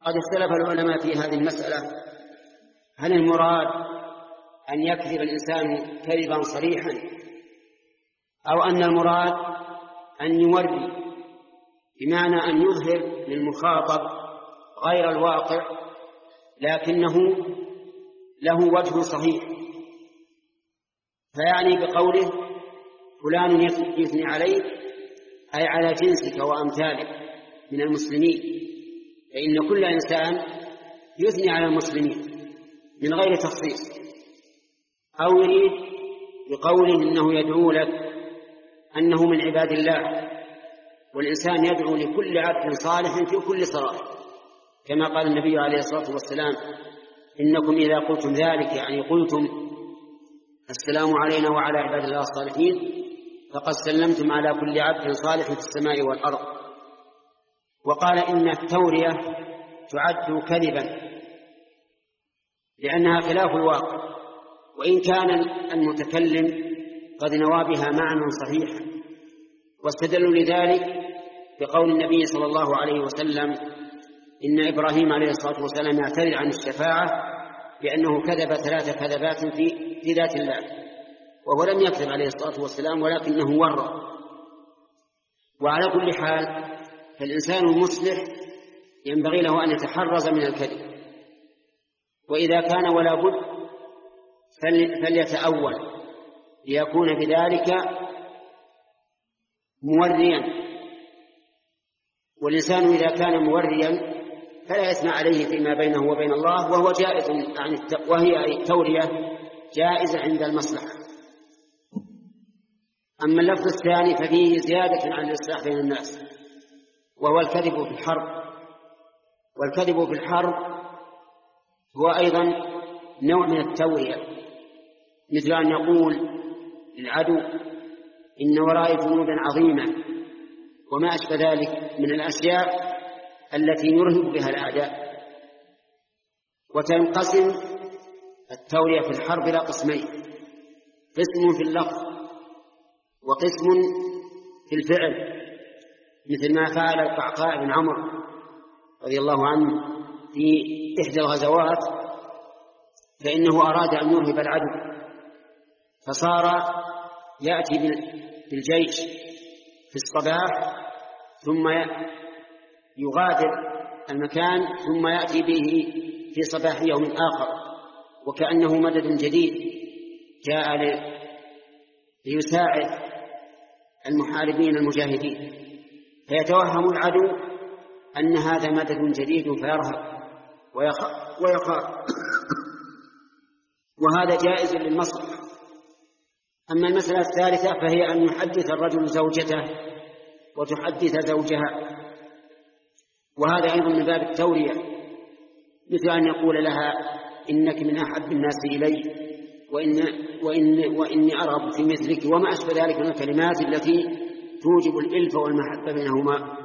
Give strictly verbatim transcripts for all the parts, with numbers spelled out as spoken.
قد اختلف العلماء في هذه المسألة، هل المراد أن يكذب الإنسان كذبا صريحا، أو أن المراد أن يوري، بمعنى أن يظهر للمخاطب غير الواقع لكنه له وجه صحيح، فيعني بقوله فلان يثني عليك أي على جنسك وأمثالك من المسلمين، فإن كل إنسان يثني على المسلمين من غير تخصيص. أو يريد بقوله إنه يدعو لك أنه من عباد الله، والإنسان يدعو لكل عبد صالح في كل صلاة، كما قال النبي عليه الصلاة والسلام إنكم إذا قلتم ذلك يعني قلتم السلام علينا وعلى عباد الله الصالحين فقد سلمتم على كل عبد صالح في السماء والأرض. وقال إن التورية تعد كذبا لأنها خلاف الواقع، وإن كان المتكلم قد نوى بها معنى صحيحا. واستدلوا لذلك بقول النبي صلى الله عليه وسلم إن إبراهيم عليه الصلاة والسلام يعتذر عن الشفاعة بأنه كذب ثلاث كذبات في, في ذات الله، وهو لم يكذب عليه الصلاة والسلام ولكنه ورى. وعلى كل حال فالإنسان المصلح ينبغي له أن يتحرز من الكذب، وإذا كان ولا بد فليتأول ليكون بذلك موريا. والإنسان إذا كان موريا فلا يثنى عليه فيما بينه وبين الله، وهو جائز عن وهي التورية جائزة عند المصلحة. أما اللفظ الثاني ففيه زيادة عن الإصلاح بين الناس، وهو الكذب في الحرب. والكذب في الحرب هو أيضا نوع من التورية، مثل أن يقول للعدو إن ورائي جنودا عظيمة وما أشبه ذلك من الأشياء التي يرهب بها الأعداء. وتنقسم التورية في الحرب إلى قسمين: قسم في اللفظ وقسم في الفعل، مثل ما فعل القعقاع بن عمرو رضي الله عنه في إحدى الغزوات، فإنه أراد أن يرهب العدو فصار يأتي بالجيش في الصباح ثم يغادر المكان ثم يأتي به في صباح يوم آخر، وكأنه مدد جديد جاء ليساعد المحاربين المجاهدين، فيتوهم العدو أن هذا مدد جديد فيرهب ويخاف، وهذا جائز للمصلحة. أما المسألة الثالثة فهي أن يحدث الرجل زوجته وتحدث زوجها، وهذا أيضا من باب التورية، مثل أن يقول لها إنك من أحب الناس إلي وإن وإن وإني أرغب في مثلك وما أشبه ذلك من الكلمات التي توجب الإلفة والمحبة بينهما.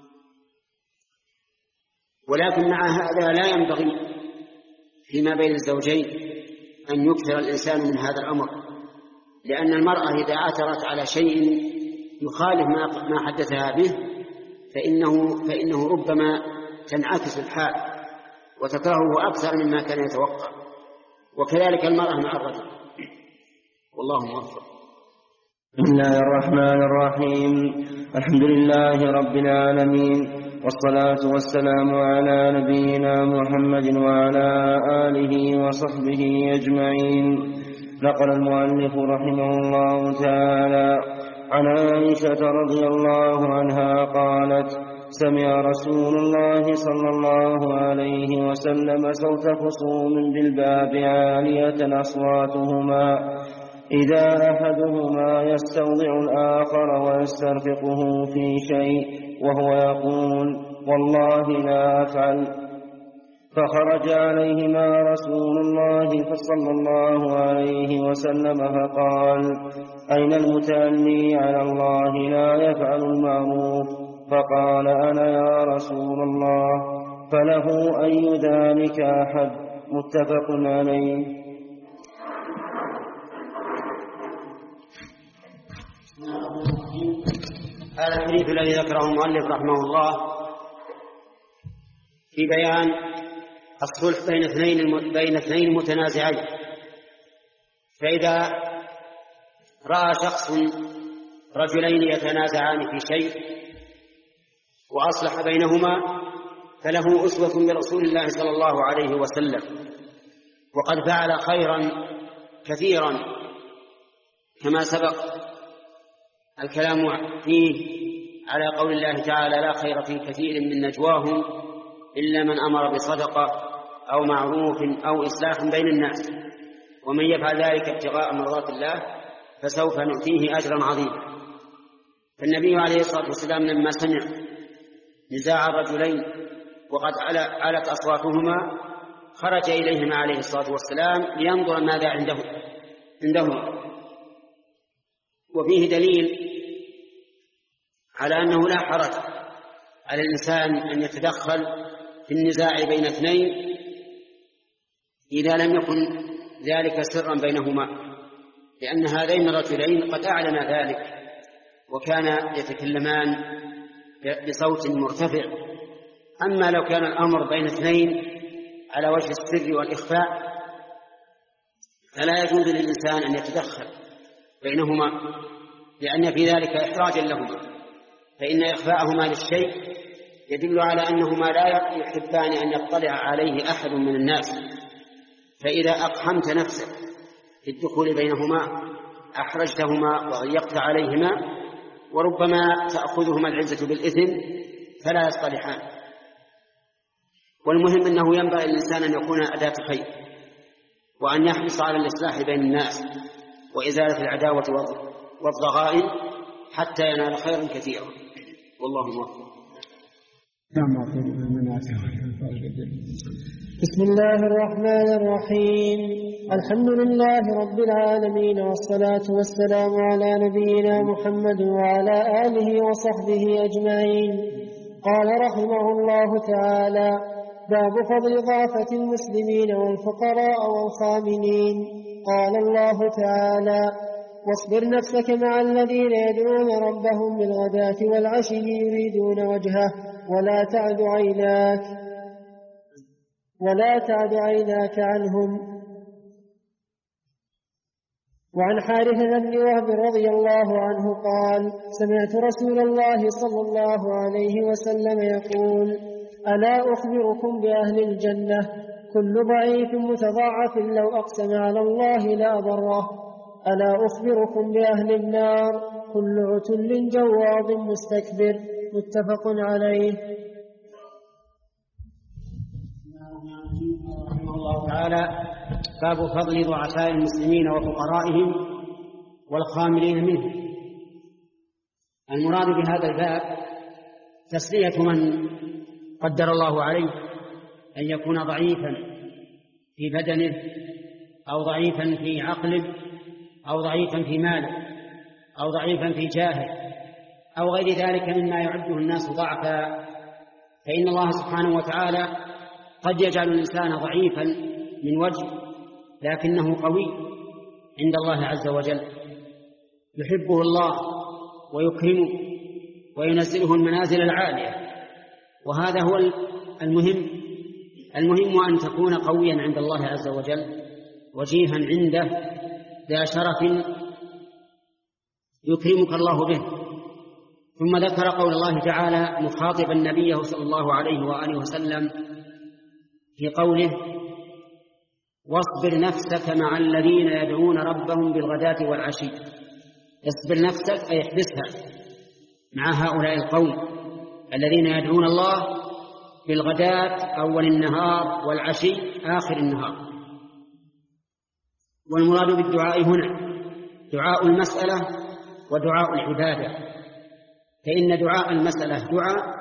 ولكن مع هذا لا ينبغي فيما بين الزوجين أن يكثر الإنسان من هذا الأمر، لأن المرأة إذا عثرت على شيء يخالف ما حدثها به فإنه, فإنه ربما تنعكس الحال وتكرهه أكثر مما كان يتوقع، وكذلك المرأة مع الرجل. والله موفق. بسم الله الرحمن الرحيم. الحمد لله رب العالمين، والصلاة والسلام على نبينا محمد وعلى آله وصحبه أجمعين. نقل المؤلف رحمه الله تعالى عن عائشة رضي الله عنها قالت: سمع رسول الله صلى الله عليه وسلم صوت خصوم بالباب عالية أصواتهما إذا أحدهما يستوضع الآخر ويسترفقه في شيء وهو يقول: والله لا أفعل. فخرج عليهما رسول الله صلى الله عليه وسلم فقال: أين المتأني على الله لا يفعل المعروف؟ فقال: أنا يا رسول الله. فله أي ذلك أحد؟ متفق عليه. هذا الحديث الذي ذكره المؤلف رحمه الله في بيان الصلح بين اثنين بين اثنين متنازعين. فإذا رأى شخص رجلين يتنازعان في شيء وأصلح بينهما فله أسوة برسول الله صلى الله عليه وسلم، وقد فعل خيرا كثيرا كما سبق الكلام فيه على قول الله تعالى: لا خير في كثير من نجواهم إلا من أمر بصدقة أو معروف أو إصلاح بين الناس، ومن يفعل ذلك ابتغاء مرضات الله فسوف نؤتيه أجرا عظيما. فالنبي عليه الصلاة والسلام لما سمع نزاع الرجلين وقد علت أصواتهما خرج إليهما عليه الصلاة والسلام لينظر ماذا عندهم عندهما. وفيه دليل على أنه لا حرج على الإنسان أن يتدخل في النزاع بين اثنين إذا لم يكن ذلك سرا بينهما، لأن هذين الرجلين قد أعلن ذلك وكان يتكلمان بصوت مرتفع. أما لو كان الأمر بين اثنين على وجه السر والإخفاء فلا يجوز للإنسان أن يتدخل بينهما، لأن في ذلك إحراجا لهما، فإن إخفاءهما للشيء يدل على أنهما لا يحبان أن يطلع عليه أحد من الناس، فإذا أقحمت نفسك في الدخول بينهما أحرجتهما وضيقت عليهما، وربما تأخذهما العزة بالإثم فلا يصطلحان. والمهم أنه ينبغي الإنسان أن يكون أداة خير، وأن يحرص على الإصلاح بين الناس وإزالة العداوة والضغائن حتى ينال خيرا كثيرا، والله موفق. بسم الله الرحمن الرحيم. الحمد لله رب العالمين، والصلاة والسلام على نبينا محمد وعلى آله وصحبه أجمعين. قال رحمه الله تعالى: باب فضل ضعفة المسلمين والفقراء والخاملين. قال الله تعالى: واصبر نفسك مع الذين يدعون ربهم بالغداة والعشي يريدون وجهه ولا تعد عيناك ولا تعد عيناك عنهم. وعن حارثة بن وهب رضي الله عنه قال: سمعت رسول الله صلى الله عليه وسلم يقول: ألا أخبركم بأهل الجنة؟ كل ضعيف متضاعف لو أقسم على الله لأبره. ألا أخبركم بأهل النار؟ كل عتل جواظ مستكبر. متفق عليه. رحمه الله تعالى: باب فضل ضعفاء المسلمين وفقرائهم والخاملين منهم. المراد بهذا الباب تسلية من قدر الله عليه أن يكون ضعيفا في بدنه أو ضعيفا في عقله أو ضعيفا في ماله أو ضعيفا في جاهه أو غير ذلك مما يعده الناس ضعفا، فإن الله سبحانه وتعالى قد يجعل الإنسان ضعيفا من وجه لكنه قوي عند الله عز وجل، يحبه الله ويكرمه وينزله المنازل العالية، وهذا هو المهم. المهم أن تكون قويا عند الله عز وجل وجيها عنده ذا شرف يكرمك الله به. ثم ذكر قول الله تعالى مخاطبا نبيه صلى الله عليه وآله وسلم في قوله: واصبر نفسك مع الذين يدعون ربهم بالغداة والعشي. اصبر نفسك أي احبسها مع هؤلاء القوم الذين يدعون الله بالغداة أول النهار والعشي آخر النهار. والمراد بالدعاء هنا دعاء المسألة ودعاء العبادة، فإن دعاء المسألة دعاء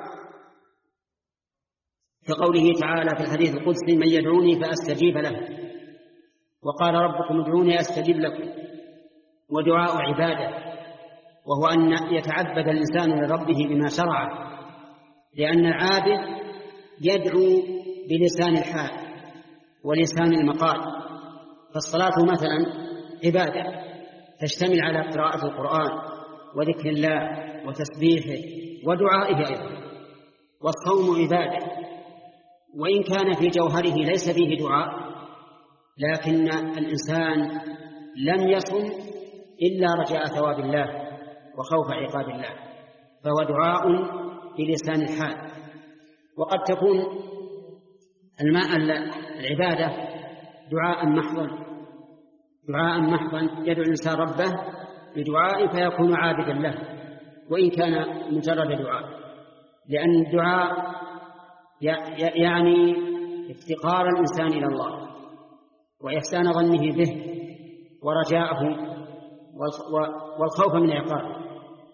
كقوله تعالى في الحديث القدسي: من يدعوني فأستجيب له، وقال ربكم ادعوني أستجيب لكم. ودعاء عبادة وهو أن يتعبد الإنسان لربه بما شرعه، لأن العابد يدعو بلسان الحال ولسان المقال. فالصلاة مثلا عبادة تشتمل على قراءة القرآن وذكر الله وتسبيحه ودعائه أيضا. والصوم عبادة وإن كان في جوهره ليس فيه دعاء، لكن الإنسان لم يصم إلا رجاء ثواب الله وخوف عقاب الله، فهو دعاء بلسان الحال. وقد تكون الماء العبادة دعاء محضا دعاء محضا يدعو الإنسان ربه بدعاء فيكون عابدا له، وإن كان مجرد دعاء، لأن الدعاء يعني افتقار الإنسان إلى الله وإحسان ظنه به ورجاءه والخوف من عقابه.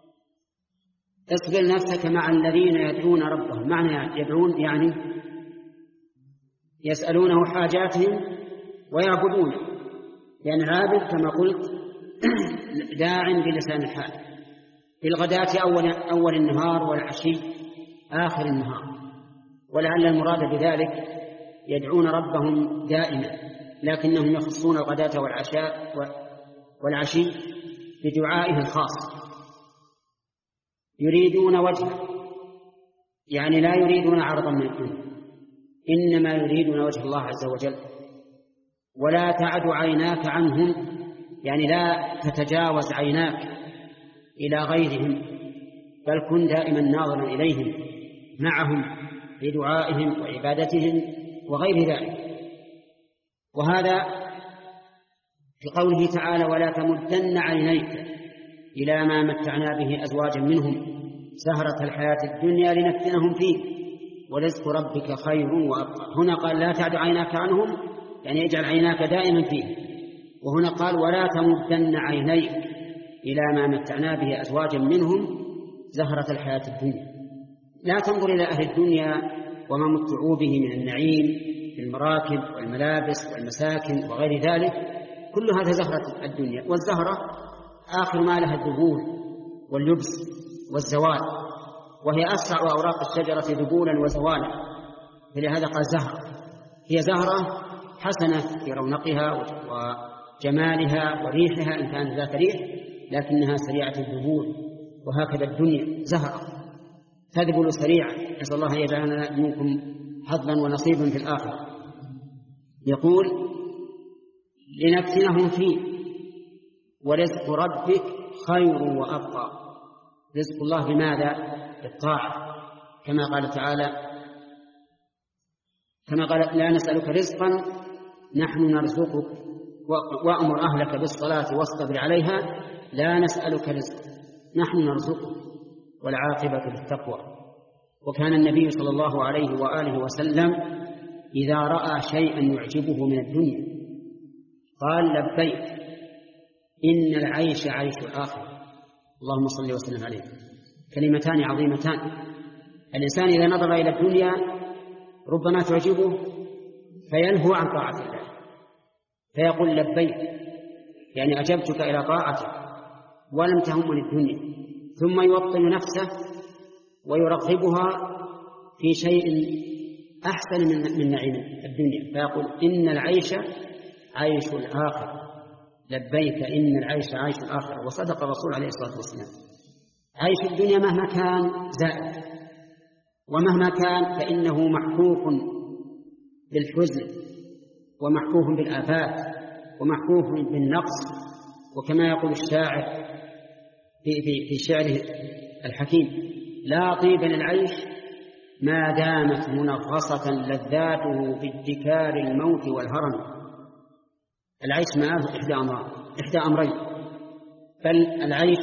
اصبر نفسك مع الذين يدعون ربهم، معنى يدعون يعني يسألونه حاجاتهم ويعبدونه، لأن العابد كما قلت داع بلسان الحال، في الغداة أول, أول النهار والعشي آخر النهار. ولعل المراد بذلك يدعون ربهم دائما، لكنهم يخصون الغداة والعشاء والعشي بدعائه الخاص. يريدون وجهه، يعني لا يريدون عرضا من الدنيا، إنما يريدون وجه الله عز وجل. ولا تعد عيناك عنهم، يعني لا تتجاوز عيناك إلى غيرهم، بل كن دائما ناظرا إليهم معهم في دعائهم وعبادتهم وغير ذلك. وهذا في قوله تعالى: ولا تمدن عينيك إلى ما متعنا به أزواجا منهم زهرة الحياة الدنيا لنفتنهم فيه ورزق ربك خير وأبقى. هنا قال لا تعد عيناك عنهم، يعني اجعل عيناك دائما فيه. وهنا قال ولا تمدن عينيك إلى ما متعنا به أزواجا منهم زهرة الحياة الدنيا. لا تنظر إلى أهل الدنيا وما متعوا به من النعيم في المراكب والملابس والمساكن وغير ذلك، كل هذا زهرة الدنيا. والزهرة آخر ما لها الذبول واللبس والزوال، وهي أسرع أوراق الشجرة ذبولا وزوالا، فلهذا قال زهرة. هي زهرة حسنة في رونقها وجمالها وريحها إن كانت ذات ريح، لكنها سريعة الذبول، وهكذا الدنيا زهرة تذبل سريعا. نسأل الله أن يجعلنا منكم حظا ونصيبا في الآخرة. يقول لنفتنهم فيه ورزق ربك خير وأبقى. رزق الله بماذا؟ بالطاعة، كما قال تعالى كما قال لا نسألك رزقا نحن نرزقك وأمر أهلك بالصلاة واصطبر عليها لا نسألك رزقا نحن نرزقك والعاقبة للتقوى. وكان النبي صلى الله عليه وآله وسلم إذا رأى شيئا يعجبه من الدنيا قال لبيك إن العيش عيش الآخرة اللهم صل وسلم عليه. كلمتان عظيمتان. الإنسان إذا نظر إلى الدنيا ربما تعجبه فينهو عن طاعة الله فيقول لبيك، يعني أجبتك إلى طاعتك ولم تهمني الدنيا، ثم يوطن نفسه ويرغبها في شيء أحسن من نعيم الدنيا فيقول إن العيش عيش الآخرة لبيك إن العيش عيش الآخرة. وصدق الرسول عليه الصلاة والسلام. عيش الدنيا مهما كان زائد، ومهما كان فإنه محفوف بالحزن ومحفوف بالآفات ومحفوف بالنقص. وكما يقول الشاعر في, في, في شعره الحكيم لا طيب للعيش ما دامت منغصة لذاته في ادكار الموت والهرم. العيش مآله إحدى أمرين إحدى أمرين بل العيش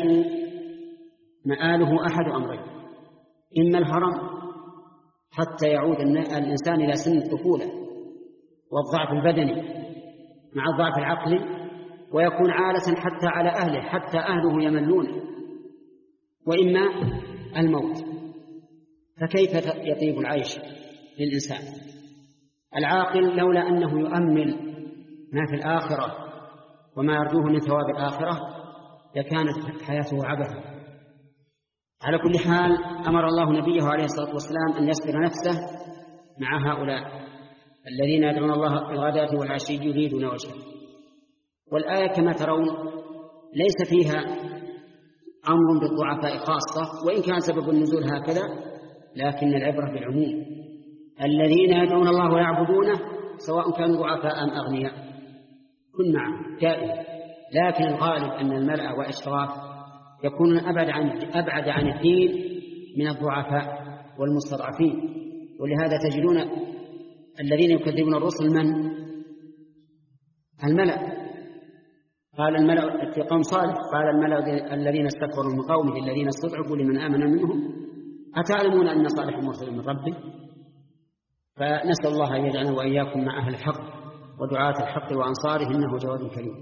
مآله أحد أمرين: إما الهرم حتى يعود الإنسان إلى سن الطفولة والضعف البدني مع الضعف العقلي ويكون عالة حتى على أهله حتى أهله يملونه، وإما الموت. فكيف يطيب العيش للإنسان؟ العاقل لولا أنه يؤمل ما في الآخرة وما يرجوه من ثواب الآخرة لكانت حياته عبثا. على كل حال أمر الله نبيه عليه الصلاة والسلام أن يصبر نفسه مع هؤلاء الذين يدعون الله في الغداة والعشي يريدون وجهه. والآية كما ترون ليس فيها أمر بالضعفاء خاصة، وإن كان سبب النزول هكذا، لكن العبرة بالعموم. الذين يدعون الله ويعبدونه سواء كانوا ضعفاء أم أغنياء كن معهم دائما، لكن الغالب أن الملأ والإشراف يكون أبعد عن أبعد عن الدين من الضعفاء والمستضعفين. ولهذا تجدون الذين يكذبون الرسل من الملأ. قال الملأ في قوم صالح قال الملأ الذين استكبروا من قومه الذين استضعفوا لمن آمن منهم أتعلمون أن صالح مرسل من ربه. فنسأل الله أن يجعلنا وإياكم مع أهل الحق ودعاة الحق وأنصاره إنه جواد كريم.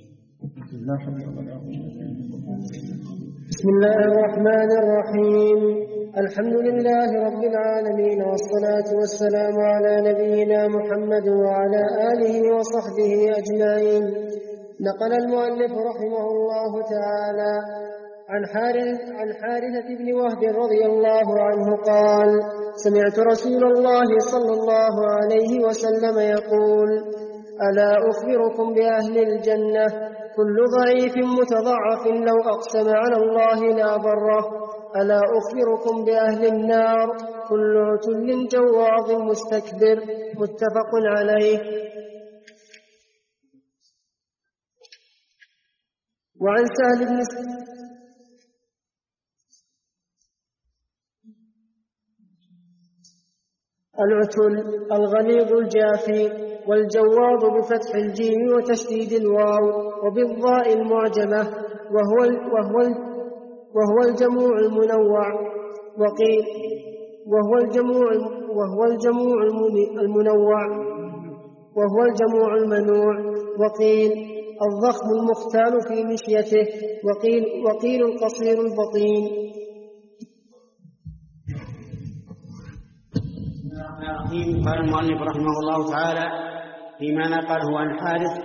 بسم الله الرحمن الرحيم. الحمد لله رب العالمين، والصلاة والسلام على نبينا محمد وعلى آله وصحبه أجمعين. نقل المؤلف رحمه الله تعالى عن حارث عن حارثة بن وهب رضي الله عنه قال: سمعت رسول الله صلى الله عليه وسلم يقول: ألا أخبركم بأهل الجنة كل ضعيف متضعف لو أقسم على الله لا بره. ألا أخبركم بأهل النار كل عتل جواظ مستكبر. متفق عليه. وعن سهل بن العتل الغليظ الجافي، والجواظ بفتح الجيم وتشديد الواو وبالضاء المعجمة، وهو وهو وهو الجموع المنوع. وقيل وهو الجموع وهو الجموع المنوع وهو الجموع المنوع. وقيل الضخم المختال في مشيته. وقيل وقيل القصير البطين. قال المؤلف رحمه الله تعالى فيما نقله عن حارث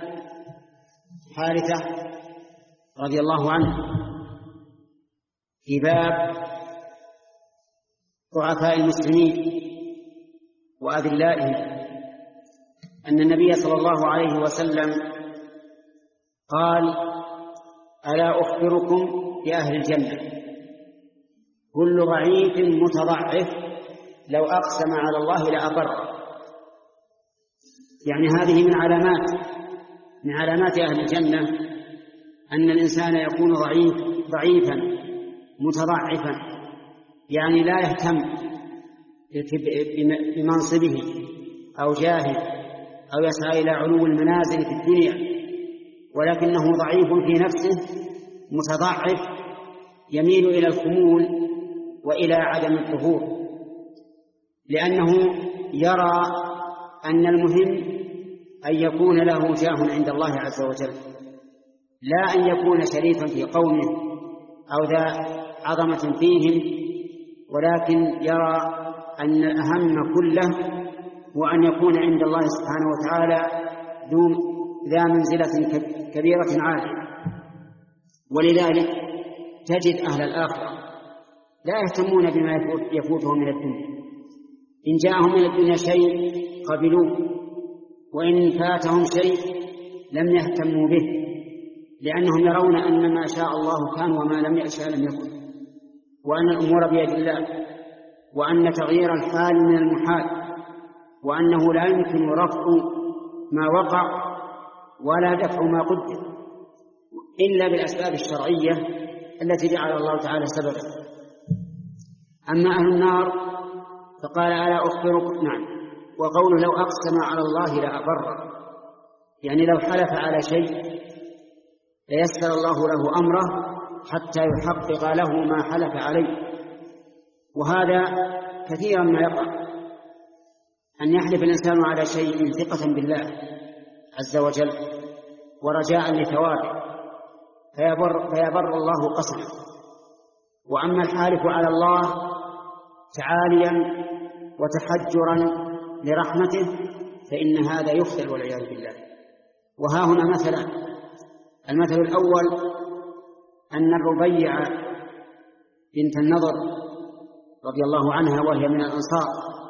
حارثة رضي الله عنه في باب ضعفاء المسلمين وأذلائهم أن النبي صلى الله عليه وسلم قال: ألا أخبركم بأهل الجنة كل ضعيف متضعف لو أقسم على الله لأبره. يعني هذه من علامات من علامات أهل الجنة أن الإنسان يكون ضعيف ضعيفا متضعفا، يعني لا يهتم بمنصبه أو جاهه أو يسعى إلى علو المنازل في الدنيا، ولكنه ضعيف في نفسه متضعف يميل إلى الخمول وإلى عدم الظهور، لأنه يرى أن المهم أن يكون له جاه عند الله عز وجل، لا أن يكون شريفا في قومه أو ذا عظمة فيهم، ولكن يرى أن الأهم كله هو أن يكون عند الله سبحانه وتعالى ذا منزلة كبيرة عالية. ولذلك تجد أهل الآخرة لا يهتمون بما يفوتهم من الدنيا، إن جاءهم من الدنيا شيء قبلوه، وإن فاتهم شيء لم يهتموا به، لأنهم يرون أن ما شاء الله كان وما لم يشاء لم يكن، وأن الأمور بيد الله، وأن تغيير الحال من المحال، وأنه لا يمكن رفع ما وقع ولا دفع ما قدر إلا بالأسباب الشرعية التي جعل الله تعالى سببا. أما أهل النار فقال: ألا أخبركم. نعم. وقوله لو أقسم على الله لأبره، يعني لو حلف على شيء ليسر الله له أمره حتى يحقق له ما حلف عليه. وهذا كثيرا ما يقع، أن يحلف الإنسان على شيء ثقة بالله عز وجل ورجاء لثوابه فيبر, فيبر الله قسمه. وأما الحالف على الله تعاليا وتحجرا لرحمته فإن هذا يخذل والعياذ بالله. وها هنا مثلا: المثل الأول أن الربيع بنت النضر رضي الله عنها وهي من الأنصار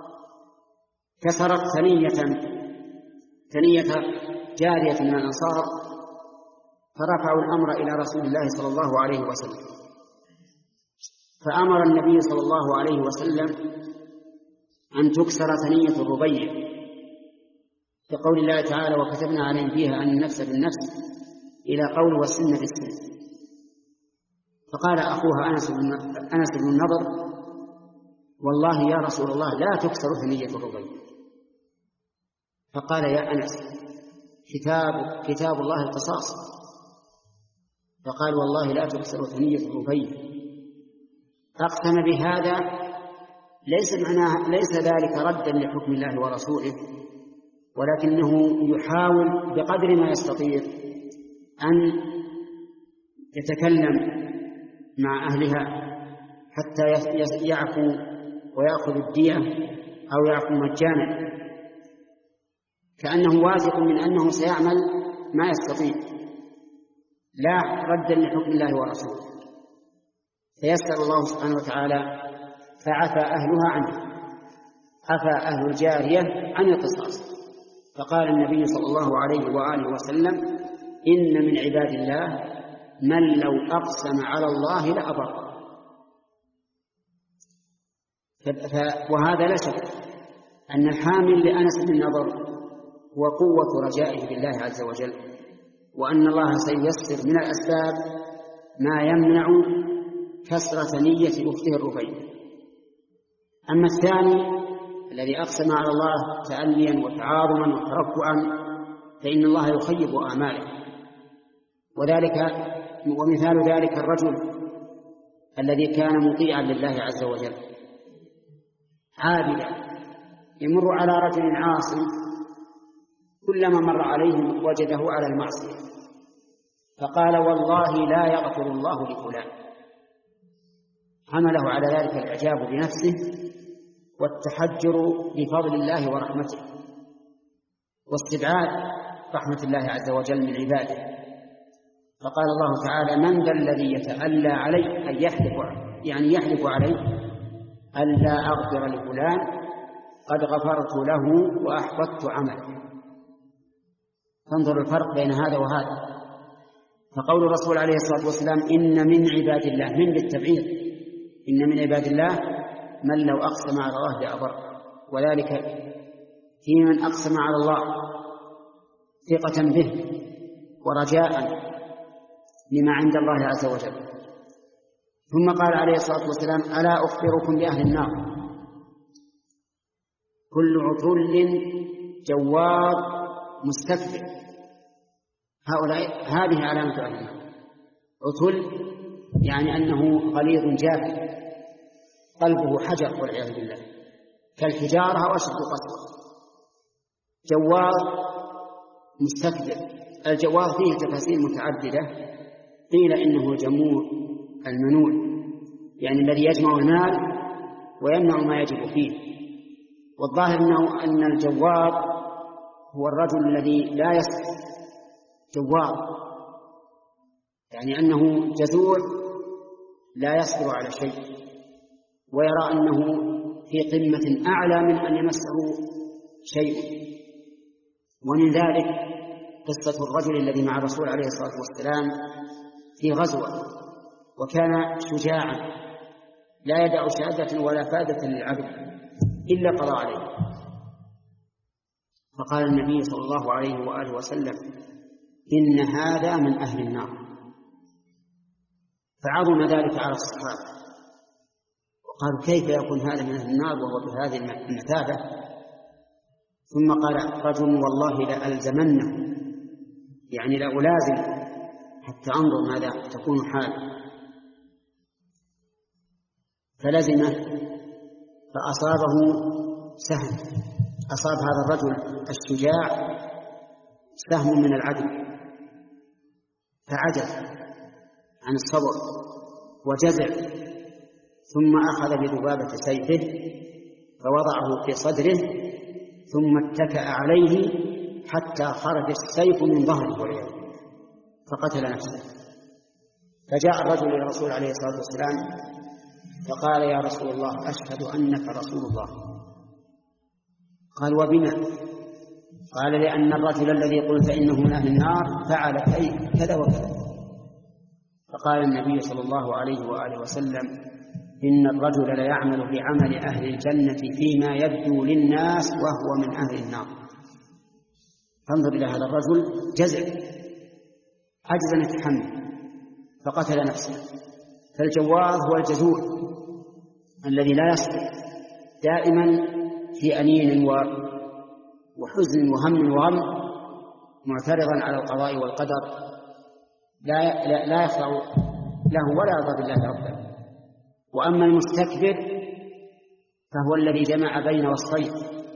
كسرت ثنية ثنية جارية من الأنصار، فرفعوا الأمر إلى رسول الله صلى الله عليه وسلم، فأمر النبي صلى الله عليه وسلم أن تكسر ثنية الربيع كقول الله تعالى وكتبنا عليهم فيها أن النفس بالنفس إلى قول والسن بالسن. فقال أخوها أنس بن أنس بن النضر والله يا رسول الله لا تكسر ثنية الربيع. فقال يا أنس كتاب كتاب الله القصاص. فقال والله لا تكسر ثنية الربيع. أقسم بهذا ليس معناه ليس ذلك ردا لحكم الله ورسوله، ولكنه يحاول بقدر ما يستطيع أن يتكلم مع أهلها حتى يعفو ويأخذ الدية أو يعفو مجانا، كأنه واثق من أنه سيعمل ما يستطيع لا ردا لحكم الله ورسوله. فيسأل الله سبحانه وتعالى فعفى أهلها عنه، عفى أهل الجارية عن القصاص. فقال النبي صلى الله عليه وآله وسلم إن من عباد الله من لو أقسم على الله لأبر. وهذا لا شك أن الحامل لأنس بن النضر هو قوة رجائه بالله عز وجل، وأن الله سييسر من الأسباب ما يمنع كسر ثنية أخته الربيع. أما الثاني الذي أقسم على الله تأليا وتعاظما وترفعا فإن الله يخيب آماله، وذلك ومثال ذلك الرجل الذي كان مطيعا لله عز وجل عابدا يمر على رجل عاص كلما مر عليه وجده على المعصية فقال والله لا يغفر الله لفلان. حمله على ذلك الإعجاب بنفسه والتحجر بفضل الله ورحمته واستبعاد رحمة الله عز وجل من عباده. فقال الله تعالى من ذا الذي يتألى علي أن يحلف يعني يحلف علي ألا أغفر لفلان قد غفرت له وأحبطت عمله. فانظر الفرق بين هذا وهذا. فقول الرسول عليه الصلاة والسلام إن من عباد الله من للتبعيض، إن من عباد الله من لو أقسم على الله لأبر، وذلك في من أقسم على الله ثقة به ورجاء لما عند الله عز وجل. ثم قال عليه الصلاة والسلام ألا أخبركم بأهل النار كل عتل جواد مستكبر. هؤلاء هذه علامة أهل النار. عتل يعني أنه غليظ جاف قلبه حجر والعياذ بالله كالحجارة أو أشد قسوة. جواد مستكبر. الجواد فيه تفاسير متعددة، قيل إنه جموع المنون يعني الذي يجمع المال ويمنع ما يجب فيه، والظاهر أنه أن الجواد هو الرجل الذي لا يسكت. جواد يعني أنه جزوع لا يصبر على شيء ويرى أنه في قمة أعلى من أن يمسه شيء. ومن ذلك قصة الرجل الذي مع الرسول عليه الصلاة والسلام في غزوة وكان شجاعا لا يدع شهادة ولا فائدة للعبد إلا قضى عليه. فقال النبي صلى الله عليه وآله وسلم إن هذا من أهل النار. فعظم ذلك على الصحابة وقالوا كيف يكون هذا من أهل النار وهو بهذه المثابة؟ ثم قال رجل والله لألزمنه يعني لألازم حتى أنظر ماذا تكون حاله. فلزمه فأصابه سهم، أصاب هذا الرجل الشجاع سهم من العدل فعجز عن الصبر وجزع، ثم أخذ بذبابة سيفه فوضعه في صدره ثم اتكأ عليه حتى خرج السيف من ظهره والعياذ بالله فقتل نفسه. فجاء الرجل إلى الرسول عليه الصلاة والسلام فقال يا رسول الله أشهد أنك رسول الله. قال وبما؟ قال لأن الرجل الذي قلت إنه من أهل النار فعل كذا وكذا. فقال النبي صلى الله عليه وآله وسلم إن الرجل ليعمل في عمل أهل الجنة فيما يبدو للناس وهو من أهل النار. فانظر إلى هذا الرجل جزع، عجز أن يتحمل فقتل نفسه. فالجواظ هو الجزوع الذي لا يصبر، دائما في أنين وحزن وهم وغم، معترضا على القضاء والقدر، لا, لا, لا يخضع له ولا يرضى بالله ربا. وأما المستكبر فهو الذي جمع بين وصفين: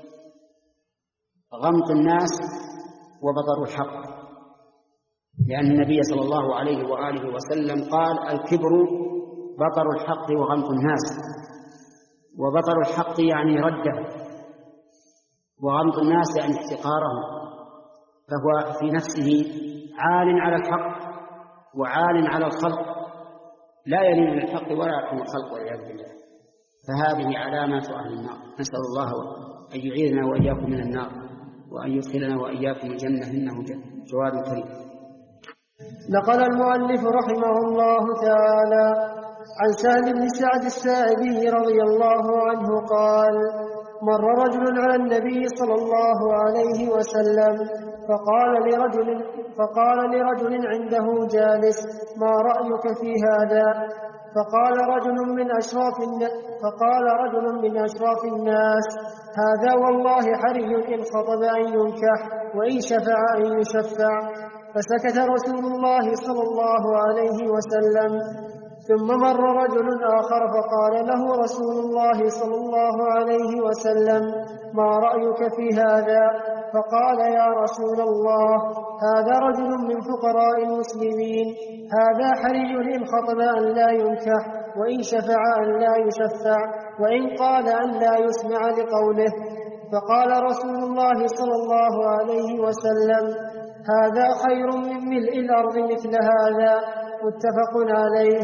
غمط الناس وبطر الحق، لأن النبي صلى الله عليه وآله وسلم قال: الكبر بطر الحق وغمط الناس. وبطر الحق يعني رده، وغمط الناس يعني احتقاره، فهو في نفسه عال على الحق وعال على الخلق، لا يلين للحق ولا يرحم الخلق والعياذ بالله. فهذه علامات أهل النار. نسأل الله أن يعيذنا وإياكم من النار، وأن يدخلنا وإياكم الجنة، إنه جواد كريم. نقل المؤلف رحمه الله تعالى عن سهل بن سعد الساعدي رضي الله عنه قال: مر رجل على النبي صلى الله عليه وسلم فقال لرجل, فقال لرجل عنده جالس: ما رأيك في هذا؟ فقال رجل من أشراف فقال رجل من أشراف الناس: هذا والله حري إن خطب أن ينكح وإن شفع أن يشفع. فسكت رسول الله صلى الله عليه وسلم. ثم مر رجل آخر فقال له رسول الله صلى الله عليه وسلم: ما رأيك في هذا؟ فقال: يا رسول الله، هذا رجل من فقراء المسلمين، هذا حري إن خطب أن لا ينكح وإن شفع أن لا يشفع وإن قال أن لا يسمع لقوله. فقال رسول الله صلى الله عليه وسلم: هذا خير من ملء الأرض مثل هذا. متفق عليه.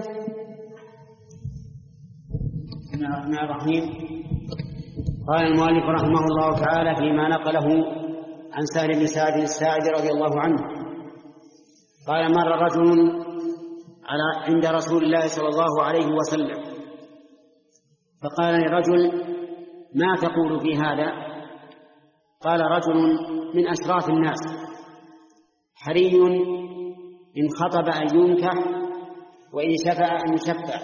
بسم الله الرحمن الرحيم. قال المؤلف رحمه الله تعالى فيما نقله عن سهل بن سعد الساعدي رضي الله عنه قال: مر رجل على عند رسول الله صلى الله عليه وسلم فقال لرجل: ما تقول في هذا؟ قال رجل من أشراف الناس: حري إن خطب أن ينكح وإن شفع أن يشفع.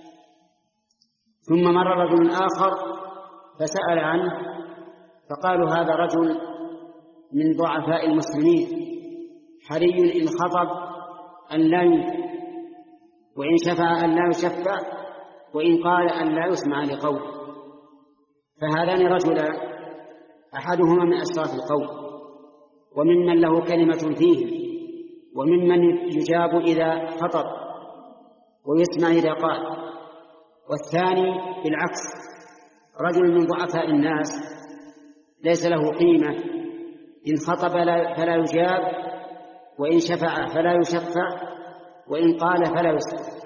ثم مر رجل آخر فسأل عنه فقالوا: هذا رجل من ضعفاء المسلمين، حري إن خطب أن لا ينكح وإن شفع أن لا يشفع وإن قال أن لا يسمع لقوله. فهذان رجلان، أحدهما من أشراف القوم وممن له كلمة فيه وممن يجاب إذا خطب ويسمع إذا قال، والثاني بالعكس رجل من ضعفاء الناس ليس له قيمة، إن خطب فلا يجاب وإن شفع فلا يشفع وإن قال فلا يسمع.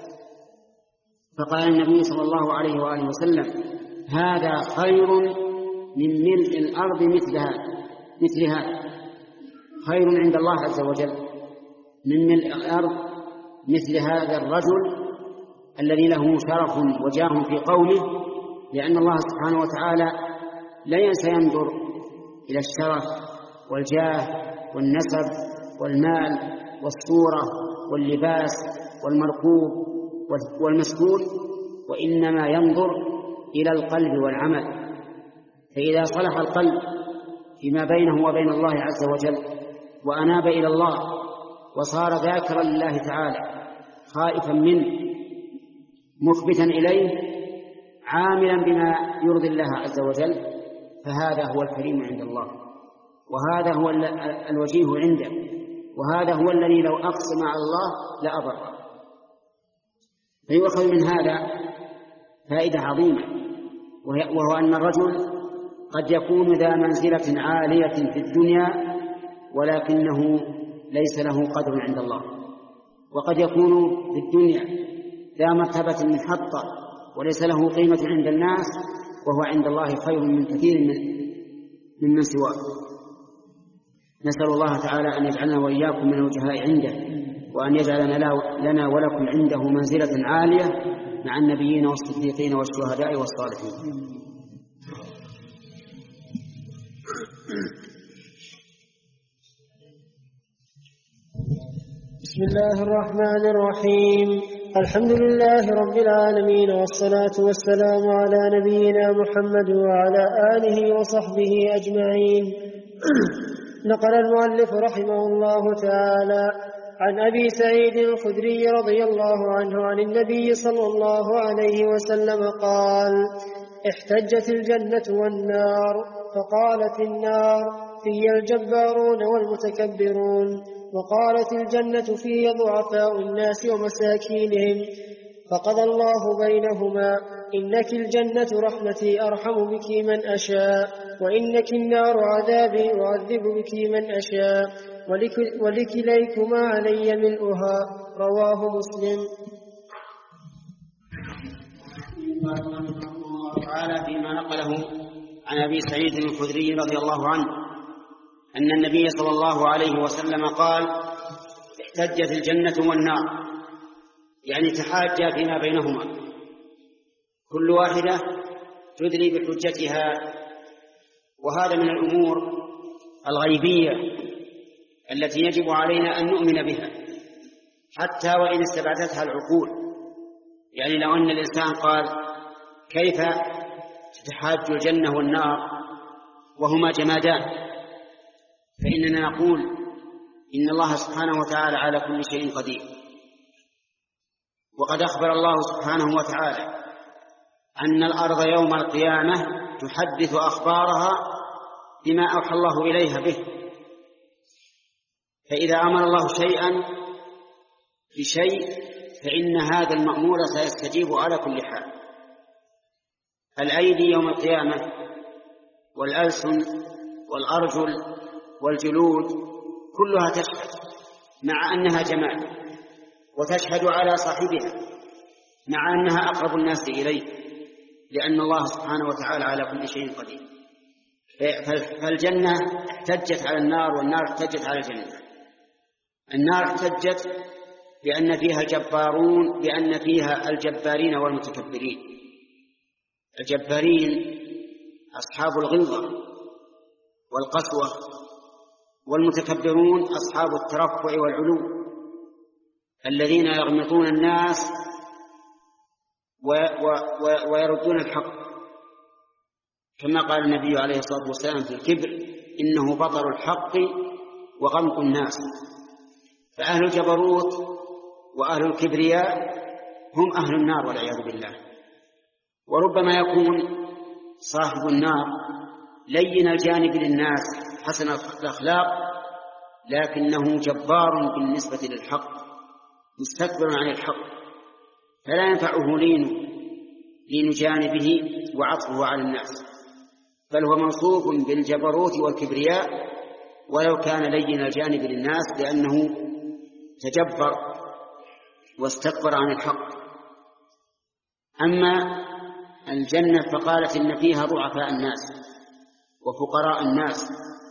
فقال النبي صلى الله عليه وآله وسلم: هذا خير من ملء الأرض مثل هذا مثل هذا خير عند الله عز وجل من ملء الأرض مثل هذا الرجل الذي له شرف وجاه في قوله، لأن الله سبحانه وتعالى لا ينسى ينظر إلى الشرف والجاه والنسب والمال والصورة واللباس والمركوب والمسكون، وإنما ينظر إلى القلب والعمل. فإذا صلح القلب فيما بينه وبين الله عز وجل وأناب إلى الله وصار ذاكرا لله تعالى خائفا منه مخبتا إليه عاملا بما يرضي الله عز وجل، فهذا هو الكريم عند الله، وهذا هو الوجيه عنده، وهذا هو الذي لو أقسم على الله لأبر. فيؤخذ من هذا فائدة عظيمة، وهو أن الرجل قد يكون ذا منزلة عالية في الدنيا ولكنه ليس له قدر عند الله، وقد يكون في الدنيا ذا مرتبة منحطة وليس له قيمة عند الناس، وهو عند الله خير من كثير من من سواه. نسأل الله تعالى أن يجعلنا وإياكم من الوجهاء عنده، وأن يجعل لنا ولكم عنده منزلة عالية مع النبيين والصديقين والشهداء والصالحين. بسم الله الرحمن الرحيم. الحمد لله رب العالمين، والصلاة والسلام على نبينا محمد وعلى آله وصحبه أجمعين. نقل المؤلف رحمه الله تعالى عن أبي سعيد الخدري رضي الله عنه عن النبي صلى الله عليه وسلم قال: احتجت الجنة والنار، فقالت النار: في الجبارون والمتكبرون، وقالت الجنة: في ضعفاء الناس ومساكينهم، فقضى الله بينهما: إنك الجنة رحمتي أرحم بك من أشاء، وإنك النار عذابي أعذب بك من أشاء، ولكليكما علي ملؤها. رواه مسلم. تعالى فيما نقله عن أبي سعيد الخدري رضي الله عنه أن النبي صلى الله عليه وسلم قال: احتجت الجنة والنار، يعني تحاجا فيما بينهما، كل واحدة تدلي بحجتها. وهذا من الأمور الغيبية التي يجب علينا أن نؤمن بها حتى وإن استبعدتها العقول. يعني لو أن الإنسان قال: كيف تتحاج الجنة والنار وهما جمادان؟ فإننا نقول إن الله سبحانه وتعالى على كل شيء قدير، وقد أخبر الله سبحانه وتعالى أن الأرض يوم القيامة تحدث أخبارها بما أوحى الله إليها به. فإذا أمر الله شيئا بشيء فإن هذا المأمور سيستجيب على كل حال. الأيدي يوم القيامة والألسن والأرجل والجلود كلها تشهد، مع أنها جماد، وتشهد على صاحبها مع أنها أقرب الناس إليه، لأن الله سبحانه وتعالى على كل شيء قدير. فالجنة احتجت على النار، والنار احتجت على الجنة. النار احتجت بأن فيها الجبارون، بأن فيها الجبارين والمتكبرين. الجبارين أصحاب الغلظة والقسوة، والمتكبرون أصحاب الترفع والعلو الذين يغمطون الناس ويردون الحق، كما قال النبي عليه الصلاة والسلام في الكبر: إنه بطر الحق وغمط الناس. فأهل الجبروت وأهل الكبرياء هم أهل النار والعياذ بالله. وربما يكون صاحب النار لين الجانب للناس حسن الأخلاق، لكنه جبار بالنسبة للحق، مستكبر عن الحق، فلا ينفعه لين لين جانبه وعطفه على الناس، بل هو موصوف بالجبروت والكبرياء ولو كان لين الجانب للناس، لأنه تجبر واستكبر عن الحق. أما الجنة فقالت إن فيها ضعفاء الناس وفقراء الناس،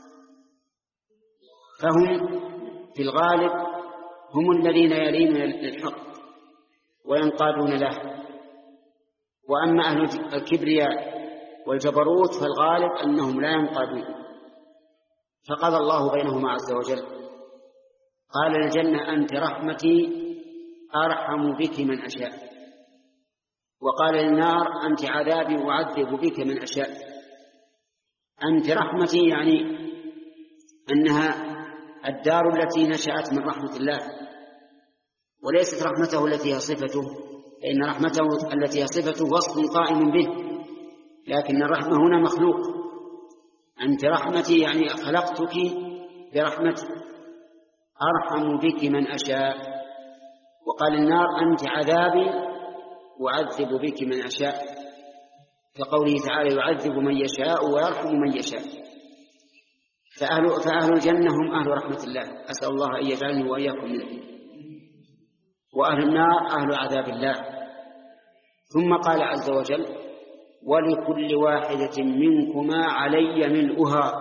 فهم في الغالب هم الذين يلينون للحق وينقادون له. وأما أهل الكبرياء والجبروت فالغالب أنهم لا ينقادون. فقضى الله بينهما عز وجل، قال الجنة: أنت رحمتي أرحم بك من أشاء، وقال للنار: أنت عذابي أعذب بك من أشاء. أنت رحمتي يعني أنها الدار التي نشأت من رحمة الله، وليست رحمته التي هي صفته، فإن رحمته التي هي صفته وصف قائم به، لكن الرحمة هنا مخلوق. أنت رحمتي يعني خلقتك برحمتي أرحم بك من أشاء. وقال النار: أنت عذابي أعذب بك من أشاء، كقوله تعالى: يعذب من يشاء ويرحم من يشاء. فأهل, فأهل الجنة هم أهل رحمة الله، أسأل الله أن يجعلني وإياكم منهم. وأهل النار أهل عذاب الله. ثم قال عز وجل: ولكل واحدة منكما علي ملؤها.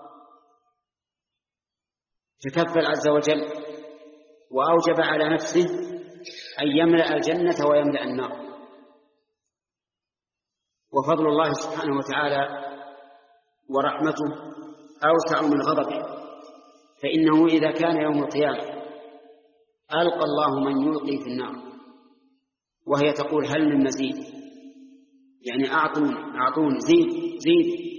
تكفل عز وجل وأوجب على نفسه أن يملأ الجنة ويملأ النار، وفضل الله سبحانه وتعالى ورحمته أوسع من غضبه، فإنه إذا كان يوم القيامة ألقى الله من يلقي في النار وهي تقول هل من مزيد، يعني أعطوني أعطوني زيد زيد،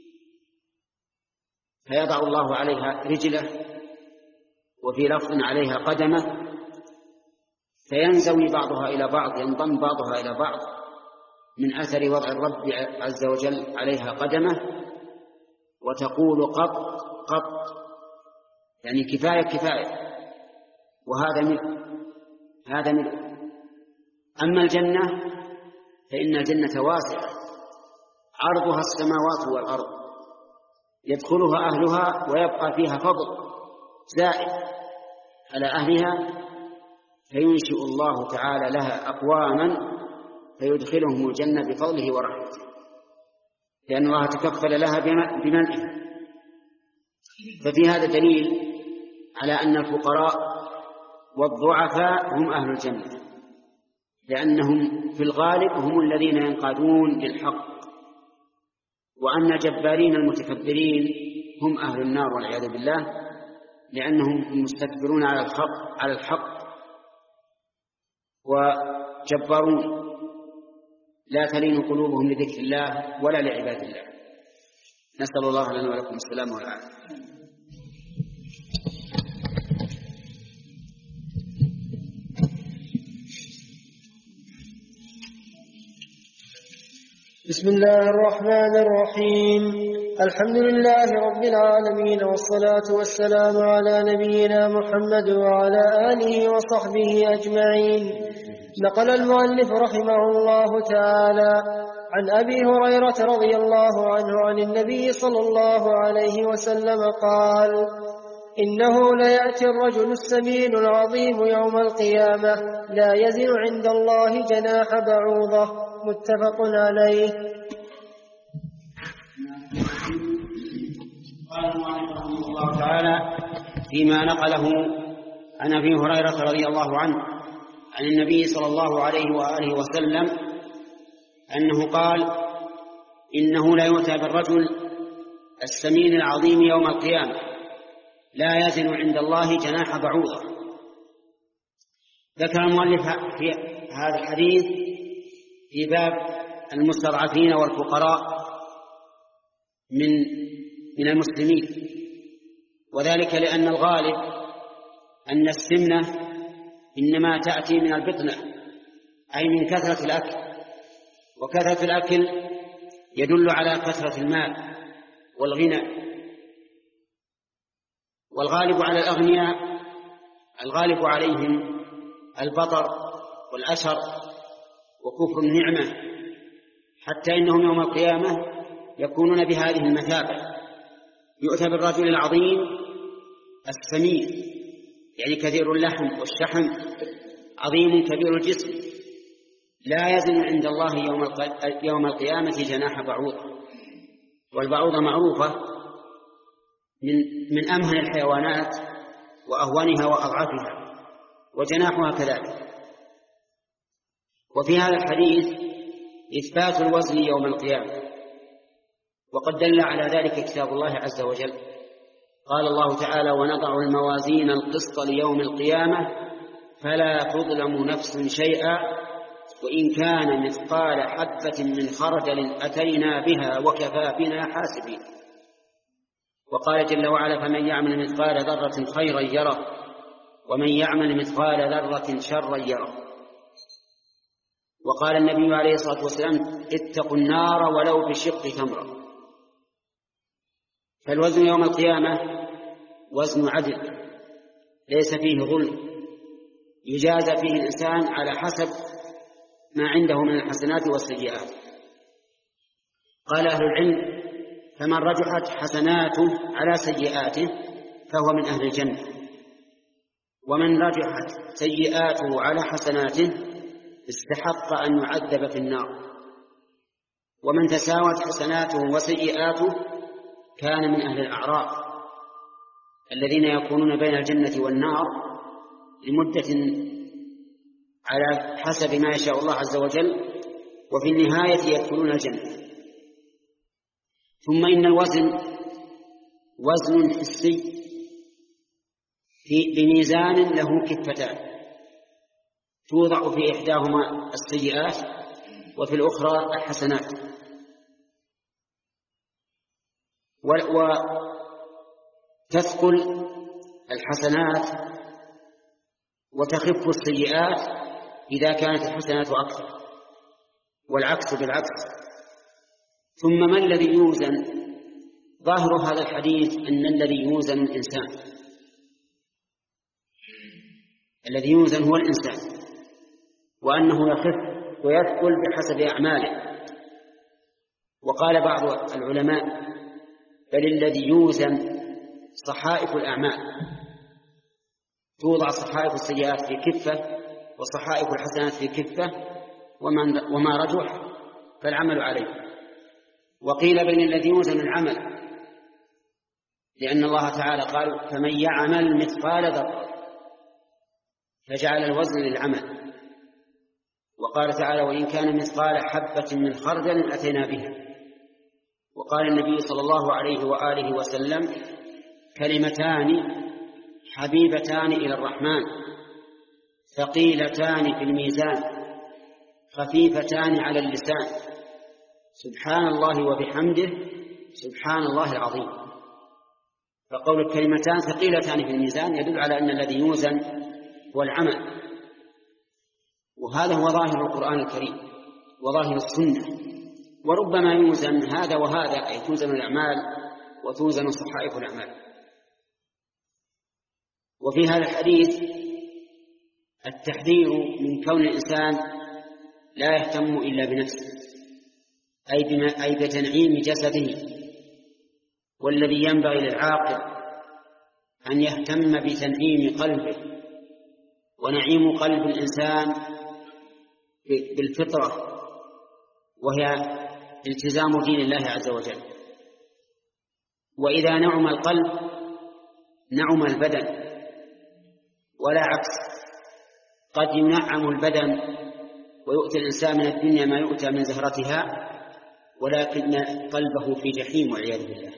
فيضع الله عليها رجله وفي لفظ عليها قدمه، فينزوي بعضها إلى بعض، ينضم بعضها إلى بعض من أثر وضع الرب عز وجل عليها قدمه، وتقول قط قط، يعني كفاية كفاية، وهذا منه هذا منه. أما الجنة فإن الجنة واسعة عرضها السماوات والأرض، يدخلها أهلها ويبقى فيها فضل زائد على أهلها، فينشئ الله تعالى لها أقواما فيدخلهم الجنة بفضله ورحمته، لأن الله تكفل لها بمنعه. ففي هذا دليل على أن الفقراء والضعفاء هم أهل الجنة، لأنهم في الغالب هم الذين ينقادون للحق، وأن الجبارين المتكبرين هم أهل النار والعياذ بالله، لأنهم مستكبرون على الحق على الحق وجبارون لا تلين قلوبهم لذكر الله ولا لعباد الله. نسأل الله لنا ولكم السلام والعافية. بسم الله الرحمن الرحيم. الحمد لله رب العالمين، والصلاة والسلام على نبينا محمد وعلى آله وصحبه أجمعين. نقل المؤلف رحمه الله تعالى عن أبي هريرة رضي الله عنه عن النبي صلى الله عليه وسلم قال: إنه ليأتي الرجل السمين العظيم يوم القيامة لا يزن عند الله جناح بعوضة. متفق عليه. قال المؤلف رحمه الله تعالى فيما نقله عن أبي هريرة رضي الله عنه عن النبي صلى الله عليه وآله وسلم أنه قال: إنه لا يؤتى بالرجل السمين العظيم يوم القيامة لا يزن عند الله جناح بعوضة. ذكر المؤلف في هذا الحديث في باب المستضعفين والفقراء من من المسلمين، وذلك لأن الغالب أن السمنة إنما تأتي من البطنة، أي من كثرة الأكل، وكثرة الأكل يدل على كثرة المال والغنى. والغالب على الأغنياء الغالب عليهم البطر والأشر وكفر النعمة، حتى إنهم يوم القيامة يكونون بهذه المثابة. يؤتى بالرجل العظيم السمين، يعني كثير اللحم والشحم، عظيم كبير الجسم، لا يزن عند الله يوم القيامة جناح بعوضة. والبعوضة معروفة من من أمهن الحيوانات وأهونها وأضعفها، وجناحها كذلك. وفي هذا الحديث إثبات الوزن يوم القيامة، وقد دل على ذلك كتاب الله عز وجل. قال الله تعالى: ونضع الموازين القسط ليوم القيامة فلا تظلم نفس شيئا وإن كان مثقال حبة من خردل أتينا بها وكفى بنا حاسبين. وقال جل وعلا: فمن يعمل مثقال ذرة خيرا يره ومن يعمل مثقال ذرة شرا يره. وقال النبي عليه الصلاة والسلام: اتقوا النار ولو بشق تمرة. فالوزن يوم القيامة وزن عدل ليس فيه ظلم، يجازى فيه الإنسان على حسب ما عنده من الحسنات والسيئات. قال أهل العلم: فمن رجحت حسناته على سيئاته فهو من أهل الجنة، ومن رجحت سيئاته على حسناته استحق أن يعذب في النار، ومن تساوت حسناته وسيئاته كان من أهل الأعراف الذين يكونون بين الجنة والنار لمدة على حسب ما يشاء الله عز وجل وفي النهاية يدخلون الجنة. ثم إن الوزن وزن حسي في بميزان له كفتان، توضع في إحداهما السيئات وفي الأخرى الحسنات، وتثقل الحسنات وتخف السيئات إذا كانت الحسنات أكثر، والعكس بالعكس. ثم ما الذي يوزن؟ ظاهر هذا الحديث أن الذي يوزن الإنسان، الذي يوزن هو الإنسان، وأنه يخف ويثقل بحسب أعماله. وقال بعض العلماء بل الذي يوزن صحائف الأعمال، توضع صحائف السيئات في كفة وصحائف الحسنات في كفة، وما رجح فالعمل عليه. وقيل بين الذي يوزن العمل، لأن الله تعالى قال فمن يعمل مثقال ذرة، فجعل الوزن للعمل. وقال تعالى وإن كان مثقال حبة من خردل أتينا بها. وقال النبي صلى الله عليه وآله وسلم كلمتان حبيبتان إلى الرحمن ثقيلتان في الميزان خفيفتان على اللسان سبحان الله وبحمده سبحان الله العظيم. فقول الكلمتان ثقيلتان في الميزان يدل على أن الذي يوزن هو العمل، وهذا هو ظاهر القرآن الكريم وظاهر السنة. وربما يوزن هذا وهذا، أي توزن الأعمال وتوزن صحائف الأعمال. وفي هذا الحديث التحذير من كون الإنسان لا يهتم إلا بنفسه، أي, بما أي بتنعيم جسده. والذي ينبغي للعاقل أن يهتم بتنعيم قلبه. ونعيم قلب الإنسان بالفطرة، وهي التزام دين الله عز وجل. وإذا نعم القلب نعم البدن، ولا عكس. قد ينعم البدن ويؤتي الإنسان من الدنيا ما يؤتى من زهرتها، ولكن قلبه في جحيم والعياذ بالله.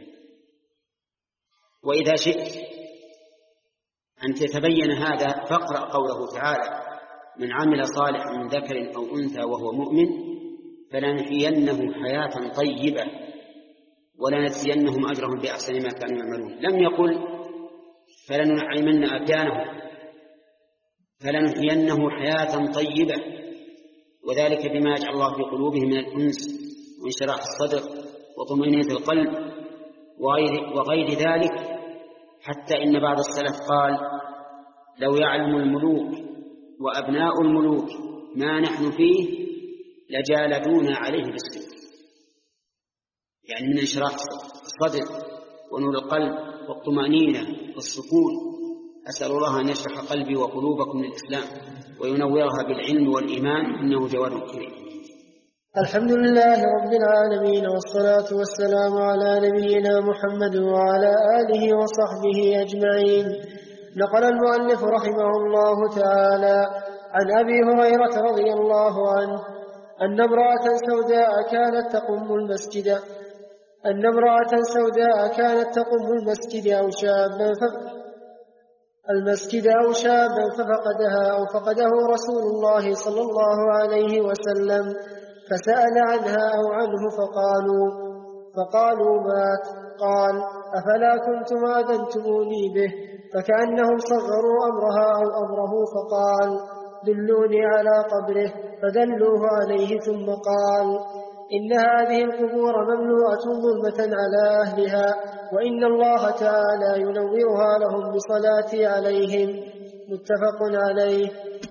وإذا شئت أن تتبين هذا فاقرأ قوله تعالى من عمل صالحا من ذكر أو أنثى وهو مؤمن فلنحيينه حياة طيبة ولنجزينهم أجرهم بأحسن ما كانوا يعملون. لم يقل فلننعمن أبدانهم، فلنحيينه حياة طيبة، وذلك بما يجعل الله في قلوبهم من الأنس وانشراح الصدر وطمأنينة القلب وغير ذلك. حتى إن بعض السلف قال لو يعلم الملوك وأبناء الملوك ما نحن فيه لجالدونا عليه بالسيف، يعني من انشراح الصدر ونور القلب والطمأنينة والسكون. أسأل الله أن يشرح قلبي وقلوبكم للإسلام وينورها بالعلم والإيمان، إنه جواد كريم. الحمد لله رب العالمين، والصلاة والسلام على نبينا محمد وعلى آله وصحبه أجمعين. نقل المؤلف رحمه الله تعالى عن أبي هريرة رضي الله عنه أن امرأة سوداء كانت تقم المسجد أن امرأة سوداء كانت تقم المسجد أو شابا المسجد أو شابا ففقدها أو فقده رسول الله صلى الله عليه وسلم، فسأل عنها أو عنه فقالوا فقالوا مات. قال أفلا كنتم آذنتموني به؟ فكأنهم صغروا أمرها أو أمره، فقال دلوني على قبره، فدلوه عليه. ثم قال إن هذه القبور مملوءة ظلمة على أهلها، وإن الله تعالى ينورها لهم بصلاتي عليهم. متفق عليه.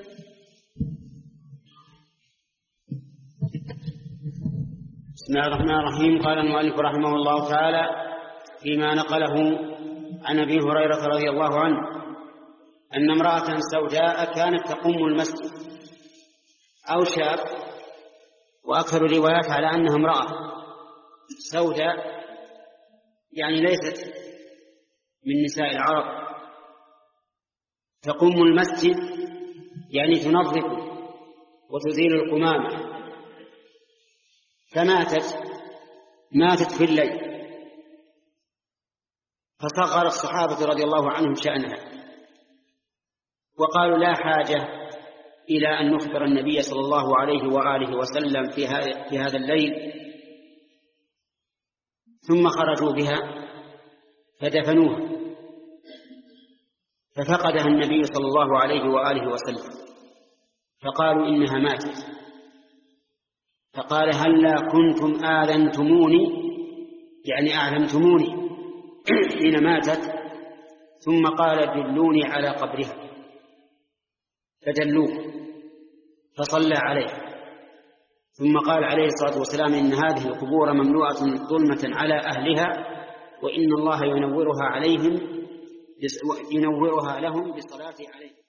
بسم الله الرحمن الرحيم. قال المؤلف رحمه الله تعالى فيما نقله عن أبي هريرة رضي الله عنه أن امرأة سوداء كانت تقوم المسجد أو شاب، وأكثر الروايات على أنها امرأة سوداء، يعني ليست من نساء العرب. تقوم المسجد يعني تنظف وتزيل القمامة، فماتت ماتت في الليل، فصغر الصحابة رضي الله عنهم شأنها وقالوا لا حاجة إلى أن نخبر النبي صلى الله عليه وآله وسلم في في هذا الليل. ثم خرجوا بها فدفنوها، ففقدها النبي صلى الله عليه وآله وسلم، فقالوا إنها ماتت، فقال هلا كنتم آذنتموني، يعني أعلمتموني حين ماتت. ثم قال دلوني على قبرها، فدلوه فصلى عليه. ثم قال عليه الصلاة والسلام إن هذه القبور مملوءة ظلمة على أهلها، وإن الله ينورها عليهم ينورها لهم بالصلاة عليه.